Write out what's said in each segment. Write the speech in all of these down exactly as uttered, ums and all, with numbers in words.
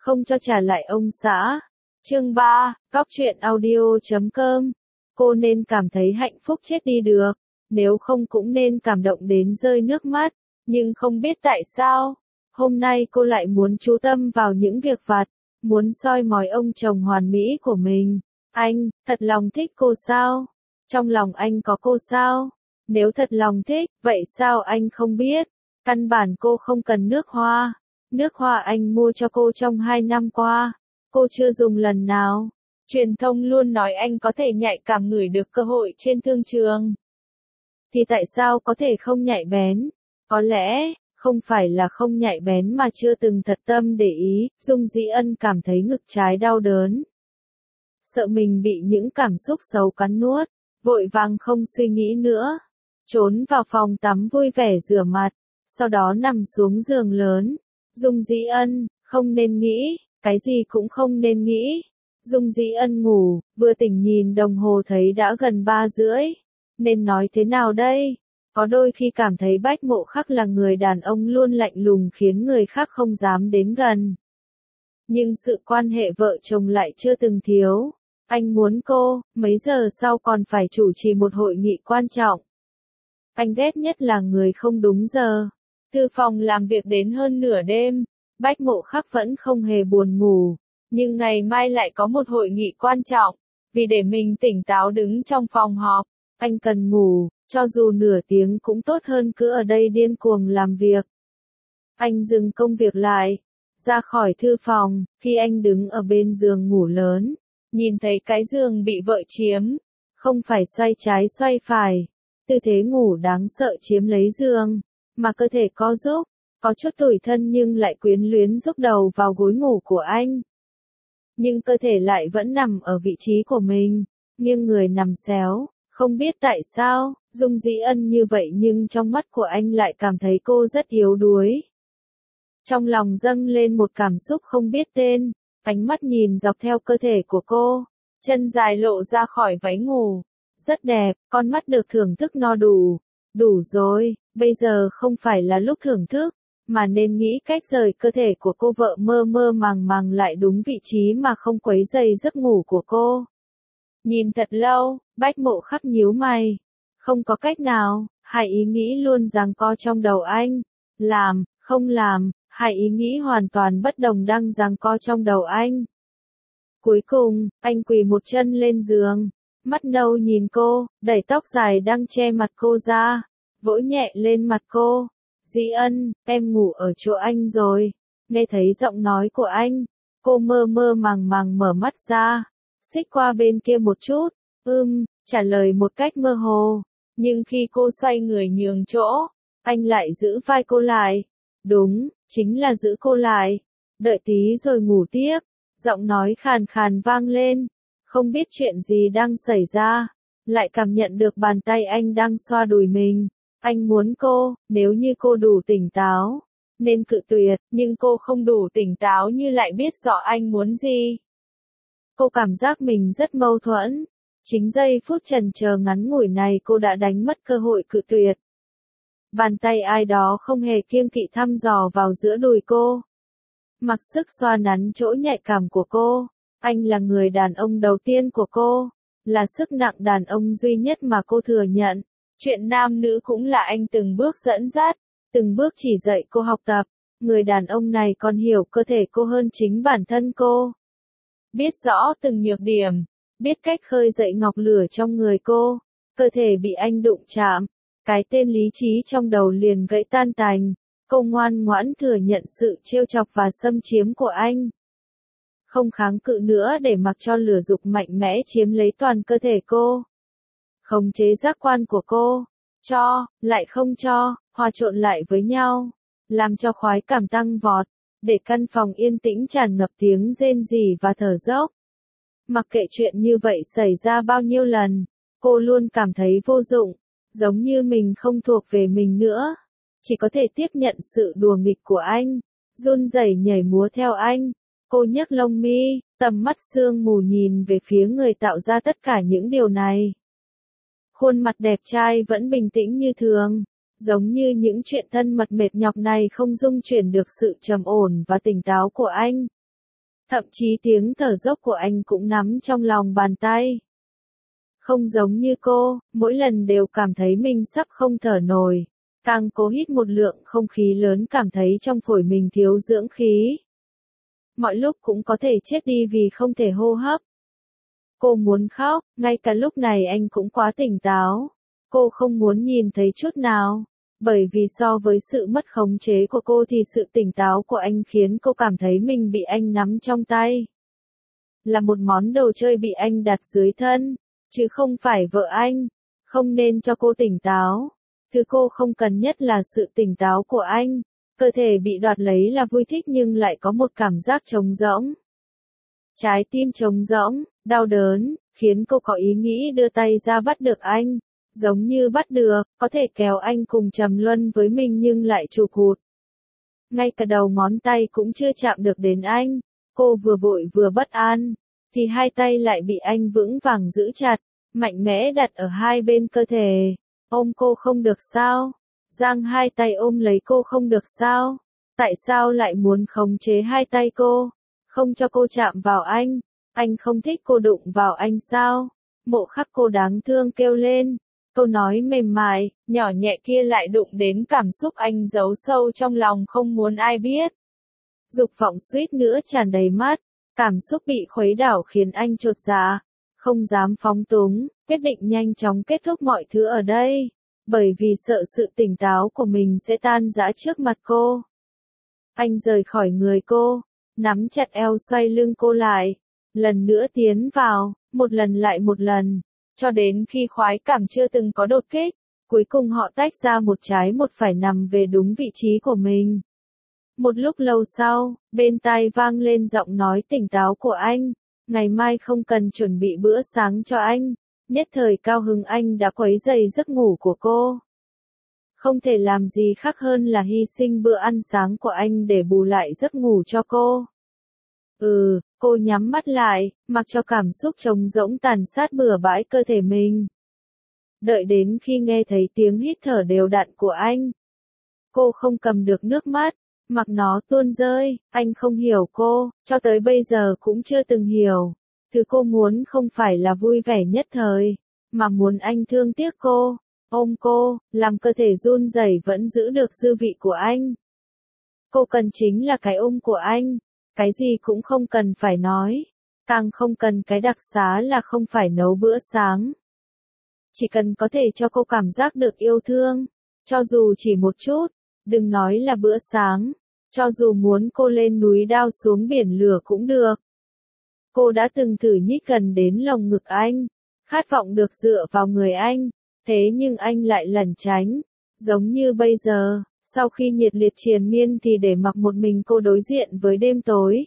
không cho trả lại ông xã. Chương ba, Cóc truyện audio chấm com. Cô nên cảm thấy hạnh phúc chết đi được, nếu không cũng nên cảm động đến rơi nước mắt, nhưng không biết tại sao, hôm nay cô lại muốn chú tâm vào những việc vặt, muốn soi mói ông chồng hoàn mỹ của mình. Anh, thật lòng thích cô sao? Trong lòng anh có cô sao? Nếu thật lòng thích, vậy sao anh không biết? Căn bản cô không cần nước hoa. Nước hoa anh mua cho cô trong hai năm qua, cô chưa dùng lần nào. Truyền thông luôn nói anh có thể nhạy cảm ngửi được cơ hội trên thương trường. Thì tại sao có thể không nhạy bén? Có lẽ, không phải là không nhạy bén mà chưa từng thật tâm để ý. Dung Dĩ Ân cảm thấy ngực trái đau đớn. Sợ mình bị những cảm xúc xấu cắn nuốt, vội vàng không suy nghĩ nữa. Trốn vào phòng tắm vui vẻ rửa mặt, sau đó nằm xuống giường lớn. Dung Dĩ Ân, không nên nghĩ, cái gì cũng không nên nghĩ. Dung Dĩ Ân ngủ, vừa tỉnh nhìn đồng hồ thấy đã gần ba rưỡi. Nên nói thế nào đây? Có đôi khi cảm thấy Bách Mộ Khắc là người đàn ông luôn lạnh lùng khiến người khác không dám đến gần. Nhưng sự quan hệ vợ chồng lại chưa từng thiếu. Anh muốn cô, mấy giờ sau còn phải chủ trì một hội nghị quan trọng. Anh ghét nhất là người không đúng giờ. Thư phòng làm việc đến hơn nửa đêm, Bách Mộ Khắc vẫn không hề buồn ngủ. Nhưng ngày mai lại có một hội nghị quan trọng, vì để mình tỉnh táo đứng trong phòng họp, anh cần ngủ, cho dù nửa tiếng cũng tốt hơn cứ ở đây điên cuồng làm việc. Anh dừng công việc lại, ra khỏi thư phòng, khi anh đứng ở bên giường ngủ lớn, nhìn thấy cái giường bị vợ chiếm, không phải xoay trái xoay phải, tư thế ngủ đáng sợ chiếm lấy giường, mà cơ thể co rúm, có chút tủi thân nhưng lại quyến luyến rúc đầu vào gối ngủ của anh. Nhưng cơ thể lại vẫn nằm ở vị trí của mình, nghiêng người nằm xéo, không biết tại sao, Dung Dĩ Ân như vậy nhưng trong mắt của anh lại cảm thấy cô rất yếu đuối. Trong lòng dâng lên một cảm xúc không biết tên, ánh mắt nhìn dọc theo cơ thể của cô, chân dài lộ ra khỏi váy ngủ, rất đẹp, con mắt được thưởng thức no đủ, đủ rồi, bây giờ không phải là lúc thưởng thức, mà nên nghĩ cách rời cơ thể của cô. Vợ mơ mơ màng màng lại đúng vị trí mà không quấy rầy giấc ngủ của cô. Nhìn thật lâu, Bách Mộ Khắc nhíu mày, không có cách nào, hai ý nghĩ luôn giằng co trong đầu anh, làm, không làm, hai ý nghĩ hoàn toàn bất đồng đang giằng co trong đầu anh. Cuối cùng, anh quỳ một chân lên giường, mắt nâu nhìn cô, đẩy tóc dài đang che mặt cô ra, vỗ nhẹ lên mặt cô. Dĩ Ân, em ngủ ở chỗ anh rồi. Nghe thấy giọng nói của anh, cô mơ mơ màng màng mở mắt ra, xích qua bên kia một chút, ưm, trả lời một cách mơ hồ. Nhưng khi cô xoay người nhường chỗ, anh lại giữ vai cô lại. Đúng, chính là giữ cô lại. Đợi tí rồi ngủ tiếp. Giọng nói khàn khàn vang lên. Không biết chuyện gì đang xảy ra, lại cảm nhận được bàn tay anh đang xoa đùi mình. Anh muốn cô, nếu như cô đủ tỉnh táo, nên cự tuyệt, nhưng cô không đủ tỉnh táo như lại biết rõ anh muốn gì. Cô cảm giác mình rất mâu thuẫn. Chính giây phút chần chờ ngắn ngủi này cô đã đánh mất cơ hội cự tuyệt. Bàn tay ai đó không hề kiêng kỵ thăm dò vào giữa đùi cô. Mặc sức xoa nắn chỗ nhạy cảm của cô. Anh là người đàn ông đầu tiên của cô, là sức nặng đàn ông duy nhất mà cô thừa nhận. Chuyện nam nữ cũng là anh từng bước dẫn dắt, từng bước chỉ dạy cô học tập. Người đàn ông này còn hiểu cơ thể cô hơn chính bản thân cô. Biết rõ từng nhược điểm, biết cách khơi dậy ngọn lửa trong người cô. Cơ thể bị anh đụng chạm, cái tên lý trí trong đầu liền gãy tan tành. Cô ngoan ngoãn thừa nhận sự trêu chọc và xâm chiếm của anh. Không kháng cự nữa để mặc cho lửa dục mạnh mẽ chiếm lấy toàn cơ thể cô. Khống chế giác quan của cô, cho, lại không cho, hòa trộn lại với nhau, làm cho khoái cảm tăng vọt, để căn phòng yên tĩnh tràn ngập tiếng rên rỉ và thở dốc. Mặc kệ chuyện như vậy xảy ra bao nhiêu lần, cô luôn cảm thấy vô dụng, giống như mình không thuộc về mình nữa, chỉ có thể tiếp nhận sự đùa nghịch của anh, run rẩy nhảy múa theo anh. Cô nhấc lông mi, tầm mắt sương mù nhìn về phía người tạo ra tất cả những điều này. Khuôn mặt đẹp trai vẫn bình tĩnh như thường, giống như những chuyện thân mật mệt nhọc này không dung chuyển được sự trầm ổn và tỉnh táo của anh. Thậm chí tiếng thở dốc của anh cũng nắm trong lòng bàn tay. Không giống như cô, mỗi lần đều cảm thấy mình sắp không thở nổi. Càng cố hít một lượng không khí lớn cảm thấy trong phổi mình thiếu dưỡng khí. Mọi lúc cũng có thể chết đi vì không thể hô hấp. Cô muốn khóc, ngay cả lúc này anh cũng quá tỉnh táo. Cô không muốn nhìn thấy chút nào. Bởi vì so với sự mất khống chế của cô thì sự tỉnh táo của anh khiến cô cảm thấy mình bị anh nắm trong tay. Là một món đồ chơi bị anh đặt dưới thân, chứ không phải vợ anh. Không nên cho cô tỉnh táo. Thứ cô không cần nhất là sự tỉnh táo của anh. Cơ thể bị đoạt lấy là vui thích nhưng lại có một cảm giác trống rỗng. Trái tim trống rỗng, đau đớn, khiến cô có ý nghĩ đưa tay ra bắt được anh. Giống như bắt được, có thể kéo anh cùng trầm luân với mình nhưng lại chụp hụt. Ngay cả đầu ngón tay cũng chưa chạm được đến anh. Cô vừa vội vừa bất an, thì hai tay lại bị anh vững vàng giữ chặt, mạnh mẽ đặt ở hai bên cơ thể. Ôm cô không được sao? Giang hai tay ôm lấy cô không được sao? Tại sao lại muốn khống chế hai tay cô? Không cho cô chạm vào anh? Anh không thích cô đụng vào anh sao? Mộ Khắc cô đáng thương kêu lên. Câu nói mềm mại, nhỏ nhẹ kia lại đụng đến cảm xúc anh giấu sâu trong lòng không muốn ai biết. Dục vọng suýt nữa tràn đầy mắt, cảm xúc bị khuấy đảo khiến anh chột dạ, không dám phóng túng, quyết định nhanh chóng kết thúc mọi thứ ở đây, bởi vì sợ sự tỉnh táo của mình sẽ tan rã trước mặt cô. Anh rời khỏi người cô, nắm chặt eo xoay lưng cô lại, lần nữa tiến vào, một lần lại một lần. Cho đến khi khoái cảm chưa từng có đột kích, cuối cùng họ tách ra một trái một phải nằm về đúng vị trí của mình. Một lúc lâu sau, bên tai vang lên giọng nói tỉnh táo của anh, ngày mai không cần chuẩn bị bữa sáng cho anh, nhất thời cao hứng anh đã quấy rầy giấc ngủ của cô. Không thể làm gì khác hơn là hy sinh bữa ăn sáng của anh để bù lại giấc ngủ cho cô. Ừ, cô nhắm mắt lại, mặc cho cảm xúc trống rỗng tàn sát bừa bãi cơ thể mình. Đợi đến khi nghe thấy tiếng hít thở đều đặn của anh. Cô không cầm được nước mắt, mặc nó tuôn rơi, anh không hiểu cô, cho tới bây giờ cũng chưa từng hiểu. Thứ cô muốn không phải là vui vẻ nhất thời, mà muốn anh thương tiếc cô, ôm cô, làm cơ thể run rẩy vẫn giữ được dư vị của anh. Cô cần chính là cái ôm của anh. Cái gì cũng không cần phải nói, càng không cần cái đặc xá là không phải nấu bữa sáng. Chỉ cần có thể cho cô cảm giác được yêu thương, cho dù chỉ một chút, đừng nói là bữa sáng, cho dù muốn cô lên núi đao xuống biển lửa cũng được. Cô đã từng thử nhích gần đến lồng ngực anh, khát vọng được dựa vào người anh, thế nhưng anh lại lẩn tránh, giống như bây giờ. Sau khi nhiệt liệt triền miên thì để mặc một mình cô đối diện với đêm tối.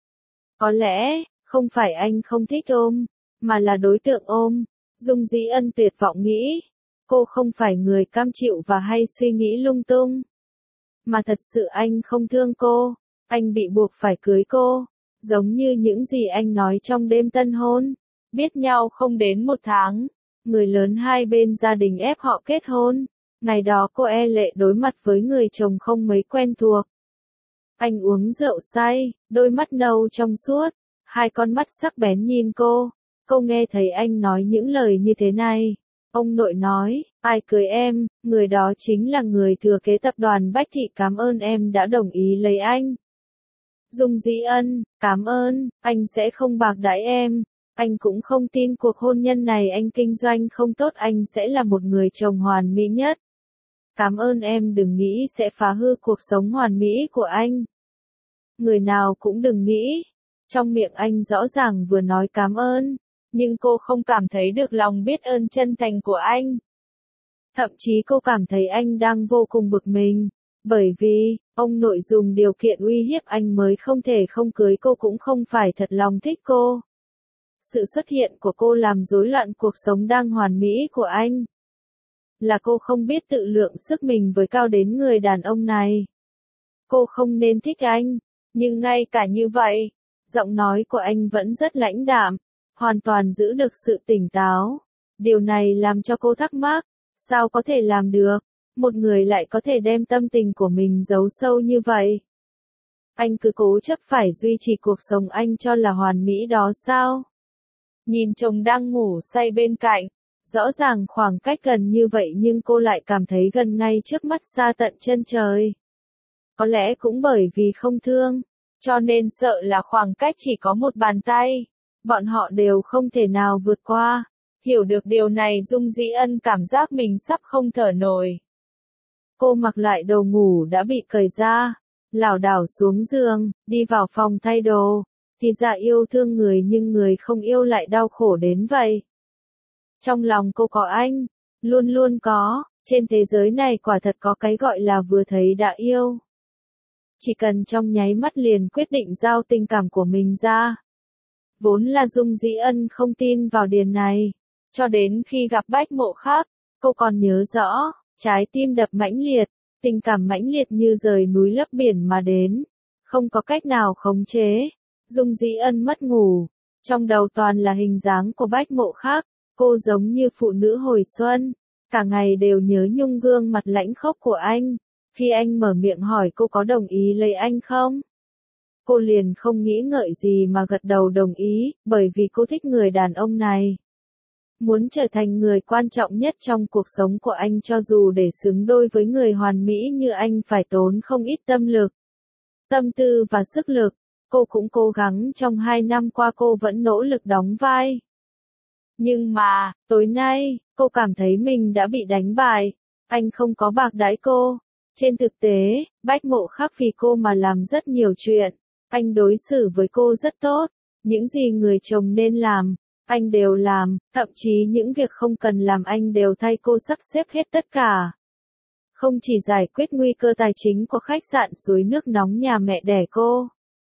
Có lẽ, không phải anh không thích ôm, mà là đối tượng ôm. Dung Dĩ Ân tuyệt vọng nghĩ, cô không phải người cam chịu và hay suy nghĩ lung tung. Mà thật sự anh không thương cô, anh bị buộc phải cưới cô, giống như những gì anh nói trong đêm tân hôn. Biết nhau không đến một tháng, người lớn hai bên gia đình ép họ kết hôn. Ngày đó cô e lệ đối mặt với người chồng không mấy quen thuộc. Anh uống rượu say, đôi mắt nâu trong suốt, hai con mắt sắc bén nhìn cô. Cô nghe thấy anh nói những lời như thế này. Ông nội nói, ai cưới em, người đó chính là người thừa kế tập đoàn Bách Thị, cảm ơn em đã đồng ý lấy anh. Dung Dĩ Ân, cảm ơn, anh sẽ không bạc đãi em. Anh cũng không tin cuộc hôn nhân này anh kinh doanh không tốt, anh sẽ là một người chồng hoàn mỹ nhất. Cảm ơn em, đừng nghĩ sẽ phá hư cuộc sống hoàn mỹ của anh. Người nào cũng đừng nghĩ. Trong miệng anh rõ ràng vừa nói cảm ơn, nhưng cô không cảm thấy được lòng biết ơn chân thành của anh. Thậm chí cô cảm thấy anh đang vô cùng bực mình, bởi vì, ông nội dùng điều kiện uy hiếp anh mới không thể không cưới cô, cũng không phải thật lòng thích cô. Sự xuất hiện của cô làm rối loạn cuộc sống đang hoàn mỹ của anh. Là cô không biết tự lượng sức mình với cao đến người đàn ông này. Cô không nên thích anh, nhưng ngay cả như vậy, giọng nói của anh vẫn rất lãnh đạm, hoàn toàn giữ được sự tỉnh táo. Điều này làm cho cô thắc mắc, sao có thể làm được, một người lại có thể đem tâm tình của mình giấu sâu như vậy. anh cứ cố chấp phải duy trì cuộc sống anh cho là hoàn mỹ đó sao? Nhìn chồng đang ngủ say bên cạnh, rõ ràng khoảng cách gần như vậy nhưng cô lại cảm thấy gần ngay trước mắt xa tận chân trời. Có lẽ cũng bởi vì không thương, cho nên sợ là khoảng cách chỉ có một bàn tay, bọn họ đều không thể nào vượt qua. Hiểu được điều này Dung Dĩ Ân cảm giác mình sắp không thở nổi. Cô mặc lại đồ ngủ đã bị cởi ra, lảo đảo xuống giường, đi vào phòng thay đồ. Thì ra yêu thương người nhưng người không yêu lại đau khổ đến vậy. Trong lòng cô có anh, luôn luôn có, trên thế giới này quả thật có cái gọi là vừa thấy đã yêu. Chỉ cần trong nháy mắt liền quyết định giao tình cảm của mình ra. Vốn là Dung Dĩ Ân không tin vào điền này, cho đến khi gặp Bách Mộ Khắc, cô còn nhớ rõ, trái tim đập mãnh liệt, tình cảm mãnh liệt như rời núi lấp biển mà đến, không có cách nào khống chế. Dung Dĩ Ân mất ngủ, trong đầu toàn là hình dáng của Bách Mộ Khắc, cô giống như phụ nữ hồi xuân, cả ngày đều nhớ nhung gương mặt lãnh khốc của anh. Khi anh mở miệng hỏi cô có đồng ý lấy anh không? Cô liền không nghĩ ngợi gì mà gật đầu đồng ý, bởi vì cô thích người đàn ông này. Muốn trở thành người quan trọng nhất trong cuộc sống của anh cho dù để xứng đôi với người hoàn mỹ như anh phải tốn không ít tâm lực, tâm tư và sức lực. Cô cũng cố gắng trong hai năm qua cô vẫn nỗ lực đóng vai. Nhưng mà, tối nay, cô cảm thấy mình đã bị đánh bại. Anh không có bạc đãi cô. Trên thực tế, Bách Mộ Khắc vì cô mà làm rất nhiều chuyện. Anh đối xử với cô rất tốt. Những gì người chồng nên làm, anh đều làm. Thậm chí những việc không cần làm anh đều thay cô sắp xếp hết tất cả. Không chỉ giải quyết nguy cơ tài chính của khách sạn suối nước nóng nhà mẹ đẻ cô,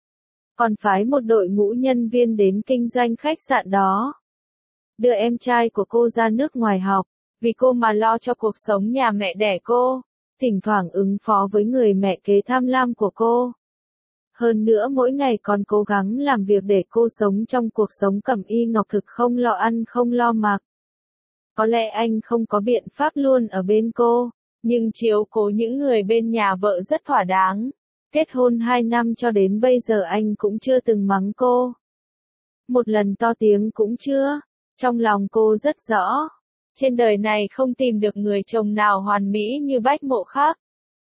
còn phái một đội ngũ nhân viên đến kinh doanh khách sạn đó. Đưa em trai của cô ra nước ngoài học, vì cô mà lo cho cuộc sống nhà mẹ đẻ cô, thỉnh thoảng ứng phó với người mẹ kế tham lam của cô. Hơn nữa mỗi ngày còn cố gắng làm việc để cô sống trong cuộc sống cẩm y ngọc thực không lo ăn không lo mặc. Có lẽ anh không có biện pháp luôn ở bên cô, nhưng chiếu cố những người bên nhà vợ rất thỏa đáng. Kết hôn hai năm cho đến bây giờ anh cũng chưa từng mắng cô. Một lần to tiếng cũng chưa. Trong lòng cô rất rõ. Trên đời này không tìm được người chồng nào hoàn mỹ như Bách Mộ Khắc.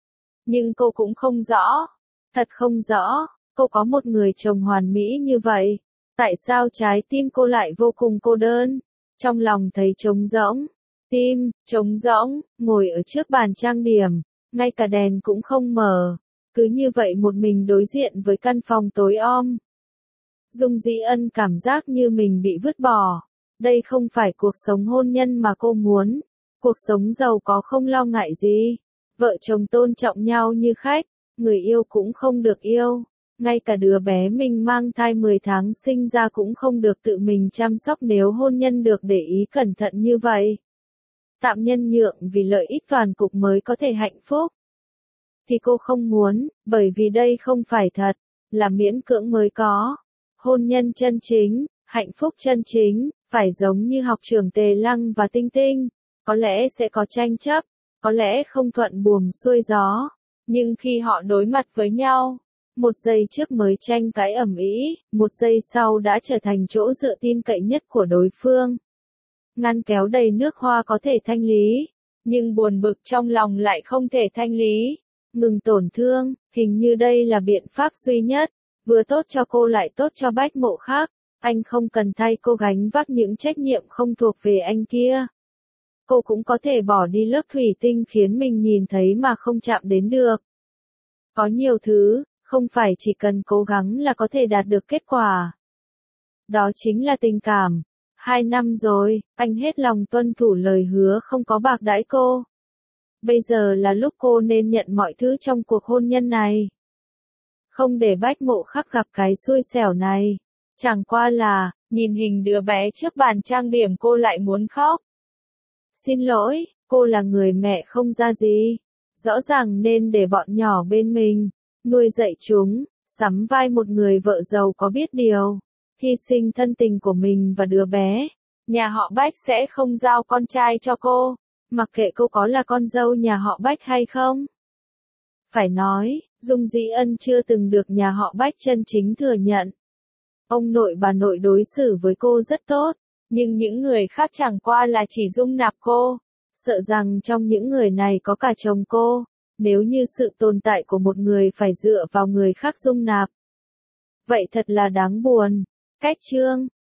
Nhưng cô cũng không rõ. Thật không rõ. Cô có một người chồng hoàn mỹ như vậy. Tại sao trái tim cô lại vô cùng cô đơn? Trong lòng thấy trống rỗng. Tim, trống rỗng, ngồi ở trước bàn trang điểm. Ngay cả đèn cũng không mở. Cứ như vậy một mình đối diện với căn phòng tối om. Dung Dĩ Ân cảm giác như mình bị vứt bỏ. Đây không phải cuộc sống hôn nhân mà cô muốn. Cuộc sống giàu có không lo ngại gì. Vợ chồng tôn trọng nhau như khách. Người yêu cũng không được yêu. Ngay cả đứa bé mình mang thai mười tháng sinh ra cũng không được tự mình chăm sóc nếu hôn nhân được để ý cẩn thận như vậy. Tạm nhân nhượng vì lợi ích toàn cục mới có thể hạnh phúc. Thì cô không muốn, bởi vì đây không phải thật, là miễn cưỡng mới có. Hôn nhân chân chính, hạnh phúc chân chính, phải giống như học trưởng Tề Lăng và Tinh Tinh. Có lẽ sẽ có tranh chấp, có lẽ không thuận buồm xuôi gió. Nhưng khi họ đối mặt với nhau, một giây trước mới tranh cãi ầm ĩ, một giây sau đã trở thành chỗ dựa tin cậy nhất của đối phương. Ngăn kéo đầy nước hoa có thể thanh lý, nhưng buồn bực trong lòng lại không thể thanh lý. Ngừng tổn thương, hình như đây là biện pháp duy nhất, vừa tốt cho cô lại tốt cho Bách Mộ Khắc. Anh không cần thay cô gánh vác những trách nhiệm không thuộc về anh kia. Cô cũng có thể bỏ đi lớp thủy tinh khiến mình nhìn thấy mà không chạm đến được. Có nhiều thứ, không phải chỉ cần cố gắng là có thể đạt được kết quả. Đó chính là tình cảm. Hai năm rồi, anh hết lòng tuân thủ lời hứa không có bạc đãi cô. Bây giờ là lúc cô nên nhận mọi thứ trong cuộc hôn nhân này. Không để Bách Mộ Khắc gặp cái xui xẻo này. Chẳng qua là, nhìn hình đứa bé trước bàn trang điểm cô lại muốn khóc. Xin lỗi, cô là người mẹ không ra gì. Rõ ràng nên để bọn nhỏ bên mình, nuôi dạy chúng, sắm vai một người vợ giàu có biết điều. Hy sinh thân tình của mình và đứa bé. Nhà họ Bách sẽ không giao con trai cho cô. Mặc kệ cô có là con dâu nhà họ Bách hay không. Phải nói, Dung Dĩ Ân chưa từng được nhà họ Bách chân chính thừa nhận. Ông nội bà nội đối xử với cô rất tốt, nhưng những người khác chẳng qua là chỉ dung nạp cô. Sợ rằng trong những người này có cả chồng cô, nếu như sự tồn tại của một người phải dựa vào người khác dung nạp. Vậy thật là đáng buồn. Cách chương